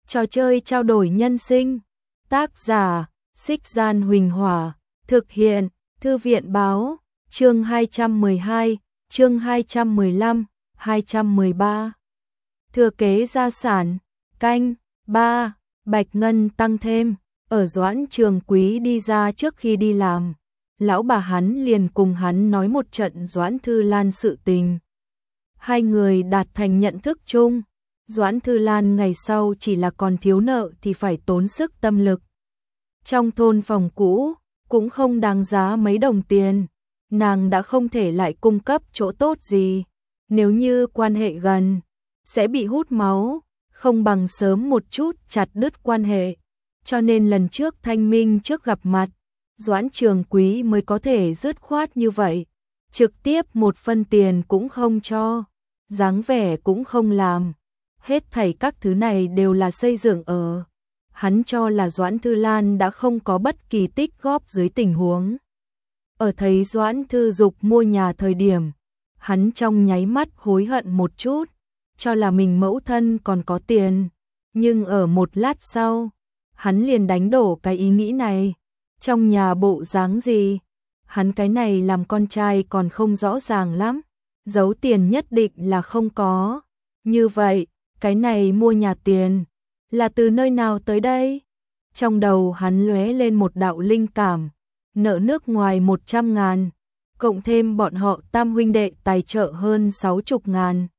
Trò chơi trao đổi nhân sinh. Tác giả: Xích Gian Huỳnh Hỏa. Thực hiện: Thư viện báo. Chương 212, chương 215, 213. Thừa kế gia sản. Canh 3. Bạch ngân tăng thêm. Ở Doãn Trường Quý đi ra trước khi đi làm, lão bà hắn liền cùng hắn nói một trận Doãn Thư Lan sự tình. Hai người đạt thành nhận thức chung. Doãn Thư Lan ngày sau chỉ là còn thiếu nợ thì phải tốn sức tâm lực. Trong thôn phòng cũ, cũng không đáng giá mấy đồng tiền, nàng đã không thể lại cung cấp chỗ tốt gì. Nếu như quan hệ gần, sẽ bị hút máu, không bằng sớm một chút chặt đứt quan hệ. Cho nên lần trước thanh minh trước gặp mặt, Doãn Trường Quý mới có thể dứt khoát như vậy. Trực tiếp một phân tiền cũng không cho, dáng vẻ cũng không làm. Hết thảy các thứ này đều là xây dựng ở hắn cho là Doãn Thư Lan đã không có bất kỳ tích góp dưới tình huống. Ở thấy Doãn Thư Dục mua nhà thời điểm, hắn trong nháy mắt hối hận một chút, cho là mình mẫu thân còn có tiền. Nhưng ở một lát sau, hắn liền đánh đổ cái ý nghĩ này. Trong nhà bộ dáng gì, hắn cái này làm con trai còn không rõ ràng lắm, giấu tiền nhất định là không có. Như vậy, cái này mua nhà tiền là từ nơi nào tới đây? Trong đầu hắn lóe lên một đạo linh cảm, nợ nước ngoài 100.000, cộng thêm bọn họ tam huynh đệ tài trợ hơn 60.000.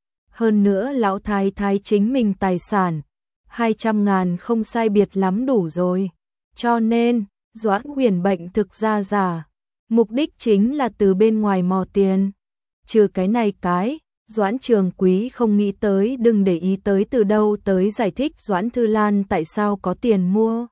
Hơn nữa lão thái thái chính mình tài sản, 200.000 không sai biệt lắm đủ rồi. Cho nên, Doãn Huyền bệnh thực ra giả, mục đích chính là từ bên ngoài mò tiền. Trừ cái này Doãn Trường Quý không nghĩ tới, đừng để ý tới từ đâu tới giải thích Doãn Thư Lan tại sao có tiền mua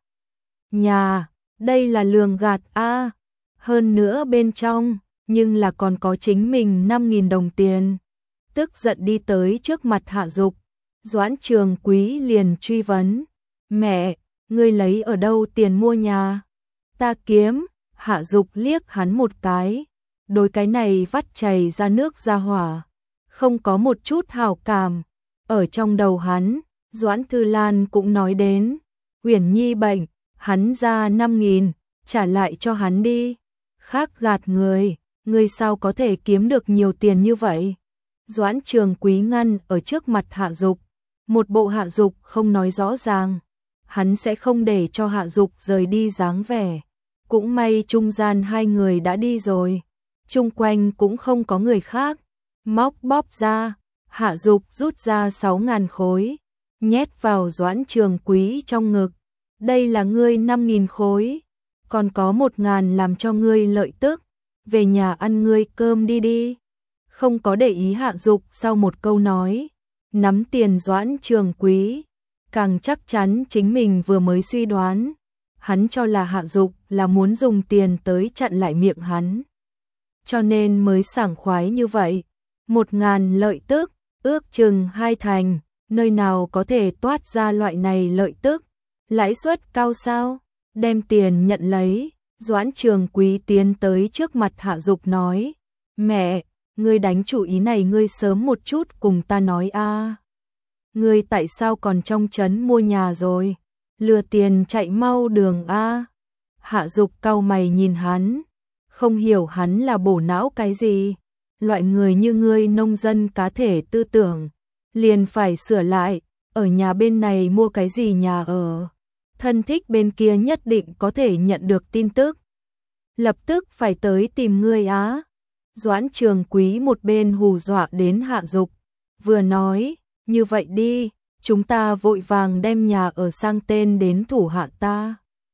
nhà, đây là lường gạt a. Hơn nữa bên trong, nhưng là còn có chính mình 5.000 đồng tiền. Tức giận đi tới trước mặt Hạ Dục, Doãn Trường Quý liền truy vấn, mẹ, ngươi lấy ở đâu tiền mua nhà? Ta kiếm. Hạ Dục liếc hắn một cái, đối cái này vắt chảy ra nước ra hỏa, không có một chút hảo cảm. Ở trong đầu hắn, Doãn Thư Lan cũng nói đến, Uyển Nhi bệnh, hắn ra 5.000, trả lại cho hắn đi. Khác gạt người sao có thể kiếm được nhiều tiền như vậy? Doãn Trường Quý ngăn ở trước mặt Hạ Dục, một bộ Hạ Dục không nói rõ ràng, hắn sẽ không để cho Hạ Dục rời đi dáng vẻ. Cũng may trung gian hai người đã đi rồi, chung quanh cũng không có người khác. Móc bóp ra, Hạ Dục rút ra 6.000 khối, nhét vào Doãn Trường Quý trong ngực. Đây là ngươi 5.000 khối, còn có 1.000 làm cho ngươi lợi tức, về nhà ăn ngươi cơm đi đi. Không có để ý Hạ Dục sau một câu nói, nắm tiền Doãn Trường Quý, càng chắc chắn chính mình vừa mới suy đoán. Hắn cho là Hạ Dục là muốn dùng tiền tới chặn lại miệng hắn, cho nên mới sảng khoái như vậy. 1.000 lợi tức, ước chừng 2 thành, nơi nào có thể toát ra loại này lợi tức? Lãi suất cao sao? Đem tiền nhận lấy, Doãn Trường Quý tiến tới trước mặt Hạ Dục nói, mẹ, ngươi đánh chủ ý này ngươi sớm một chút cùng ta nói a. Ngươi tại sao còn trong trấn mua nhà rồi? Lừa tiền chạy mau đường a. Hạ Dục cau mày nhìn hắn, không hiểu hắn là bổ não cái gì. Loại người như ngươi nông dân cá thể tư tưởng, liền phải sửa lại, ở nhà bên này mua cái gì nhà ở. Thân thích bên kia nhất định có thể nhận được tin tức, lập tức phải tới tìm ngươi á. Doãn Trường Quý một bên hù dọa đến Hạ Dục, vừa nói, như vậy đi, chúng ta vội vàng đem nhà ở sang tên đến thủ hạ ta.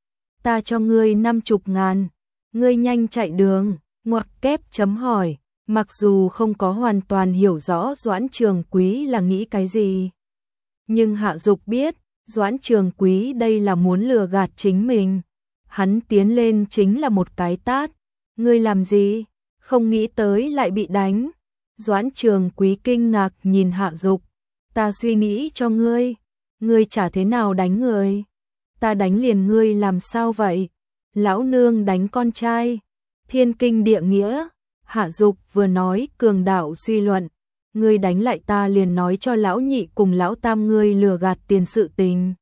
Ta cho ngươi 50.000, ngươi nhanh chạy đường, ngoặc kép chấm hỏi. Mặc dù không có hoàn toàn hiểu rõ Doãn Trường Quý là nghĩ cái gì, nhưng Hạ Dục biết, Doãn Trường Quý đây là muốn lừa gạt chính mình. Hắn tiến lên chính là một cái tát. Ngươi làm gì? Không nghĩ tới lại bị đánh. Doãn Trường Quý kinh ngạc nhìn Hạ Dục. Ta suy nghĩ cho ngươi. Ngươi chả thế nào đánh người. Ta đánh liền ngươi làm sao vậy? Lão nương đánh con trai. Thiên kinh địa nghĩa. Hạ Dục vừa nói cường đạo suy luận, ngươi đánh lại ta liền nói cho lão nhị cùng lão tam ngươi lừa gạt tiền sự tình.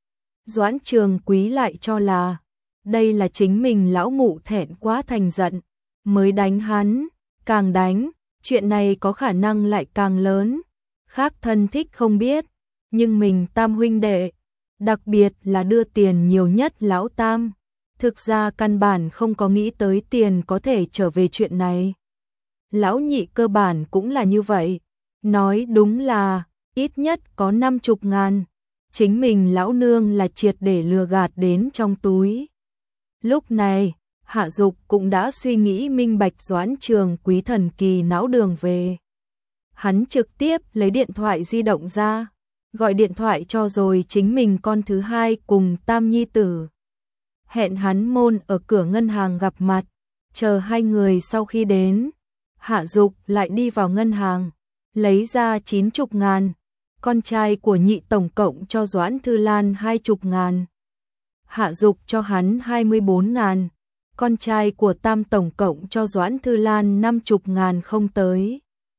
Doãn Trường Quý lại cho là đây là chính mình lão mụ thẹn quá thành giận, mới đánh hắn, càng đánh, chuyện này có khả năng lại càng lớn. Khác thân thích không biết, nhưng mình tam huynh đệ, đặc biệt là đưa tiền nhiều nhất lão tam, thực ra căn bản không có nghĩ tới tiền có thể trở về chuyện này. Lão nhị cơ bản cũng là như vậy, nói đúng là ít nhất có 50.000, chính mình lão nương là triệt để lừa gạt đến trong túi. Lúc này, Hạ Dục cũng đã suy nghĩ minh bạch Doãn Trường Quý thần kỳ não đường về. Hắn trực tiếp lấy điện thoại di động ra, gọi điện thoại cho rồi chính mình con thứ hai cùng tam nhi tử. Hẹn hắn môn ở cửa ngân hàng gặp mặt, chờ hai người sau khi đến. Hạ Dục lại đi vào ngân hàng, lấy ra 90.000, con trai của nhị tổng cộng cho Doãn Thư Lan 20.000. Hạ Dục cho hắn 24.000, con trai của tam tổng cộng cho Doãn Thư Lan 50.000 không tới.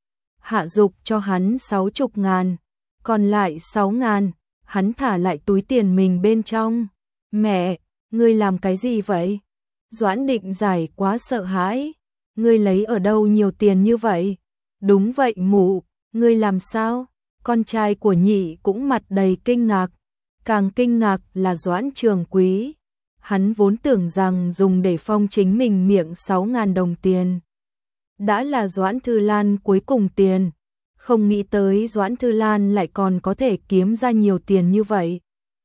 Hạ Dục cho hắn 60.000, còn lại 6.000, hắn thả lại túi tiền mình bên trong. Mẹ, ngươi làm cái gì vậy? Doãn Định Giải quá sợ hãi. Ngươi lấy ở đâu nhiều tiền như vậy? Đúng vậy mụ, ngươi làm sao? Con trai của nhị cũng mặt đầy kinh ngạc. Càng kinh ngạc là Doãn Trường Quý. Hắn vốn tưởng rằng dùng để phong chính mình miệng 6.000 đồng tiền. Đã là Doãn Thư Lan cuối cùng tiền. Không nghĩ tới Doãn Thư Lan lại còn có thể kiếm ra nhiều tiền như vậy.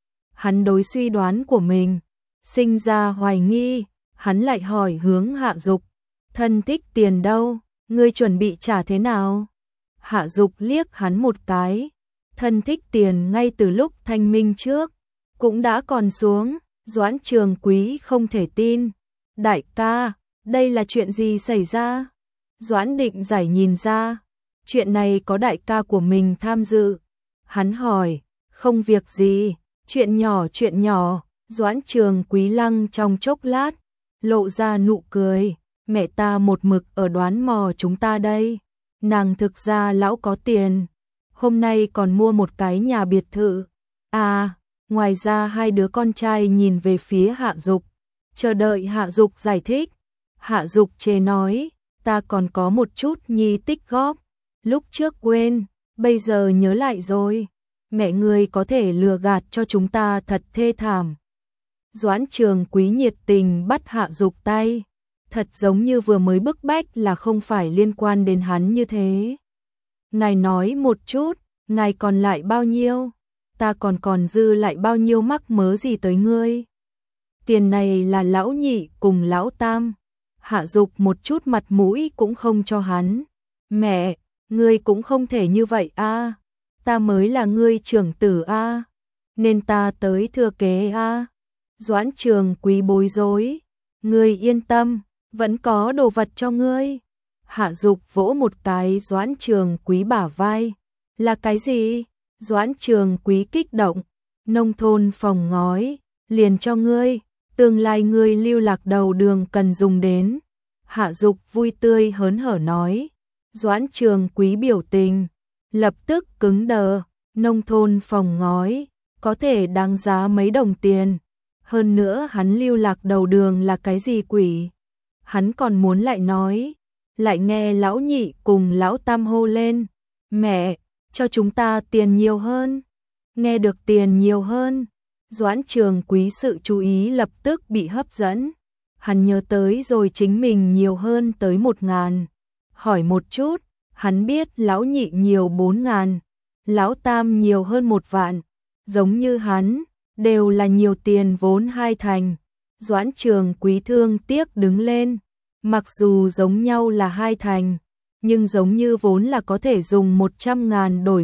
Hắn đối suy đoán của mình sinh ra hoài nghi, hắn lại hỏi hướng Hạ Dục. Thân thích tiền đâu, ngươi chuẩn bị trả thế nào? Hạ Dục liếc hắn một cái, thân thích tiền ngay từ lúc thanh minh trước, cũng đã còn xuống. Doãn Trường Quý không thể tin. Đại ca, đây là chuyện gì xảy ra? Doãn Định Giải nhìn ra, chuyện này có đại ca của mình tham dự. Hắn hỏi, không việc gì, chuyện nhỏ. Doãn Trường Quý lăng trong chốc lát, lộ ra nụ cười. Mẹ ta một mực ở đoán mò chúng ta đây. Nàng thực ra lão có tiền. Hôm nay còn mua một cái nhà biệt thự. À, ngoài ra hai đứa con trai nhìn về phía Hạ Dục, chờ đợi Hạ Dục giải thích. Hạ Dục chê nói, ta còn có một chút nhi tích góp. Lúc trước quên, bây giờ nhớ lại rồi. Mẹ ngươi có thể lừa gạt cho chúng ta thật thê thảm. Doãn Trường Quý nhiệt tình bắt Hạ Dục tay. Thật giống như vừa mới bức bách là không phải liên quan đến hắn như thế. Ngài nói một chút, ngài còn lại bao nhiêu? Ta còn dư lại bao nhiêu mắc mớ gì tới ngươi? Tiền này là lão nhị cùng lão tam. Hạ Dục một chút mặt mũi cũng không cho hắn. Mẹ, ngươi cũng không thể như vậy a. Ta mới là ngươi trưởng tử a, nên ta tới thừa kế a. Doãn Trường Quý bối rối. Ngươi yên tâm, vẫn có đồ vật cho ngươi. Hạ Dục vỗ một cái Doãn Trường Quý bả vai. Là cái gì? Doãn Trường Quý kích động. Nông thôn phòng ngói, liền cho ngươi, tương lai ngươi lưu lạc đầu đường cần dùng đến. Hạ Dục vui tươi hớn hở nói. Doãn Trường Quý biểu tình lập tức cứng đờ. Nông thôn phòng ngói có thể đáng giá mấy đồng tiền. Hơn nữa hắn lưu lạc đầu đường là cái gì quỷ? Hắn còn muốn lại nói, lại nghe lão nhị cùng lão tam hô lên. Mẹ, cho chúng ta tiền nhiều hơn. Nghe được tiền nhiều hơn, Doãn Trường Quý sự chú ý lập tức bị hấp dẫn. Hắn nhớ tới rồi chính mình nhiều hơn tới 1.000. Hỏi một chút, hắn biết lão nhị nhiều 4.000, lão tam nhiều hơn 1 vạn. Giống như hắn, đều là nhiều tiền vốn 2 thành. Doãn Trường Quý thương tiếc đứng lên. Mặc dù giống nhau là 2 thành, nhưng giống như vốn là có thể dùng 100.000 đổi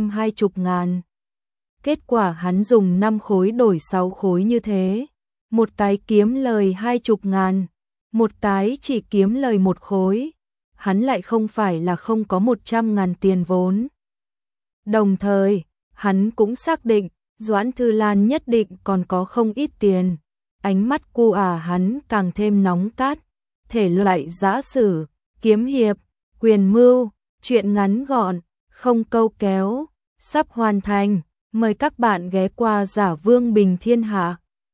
120.000. Kết quả hắn dùng 5 khối đổi 6 khối như thế. Một cái kiếm lời 20.000, một cái chỉ kiếm lời 1 khối. Hắn lại không phải là không có 100.000 tiền vốn. Đồng thời, hắn cũng xác định Doãn Thư Lan nhất định còn có không ít tiền. Ánh mắt cu hắn càng thêm nóng cát. Thể loại giã sử, kiếm hiệp, quyền mưu, truyện ngắn gọn, không câu kéo, sắp hoàn thành. Mời các bạn ghé qua Giả Vương Bình Thiên Hạ.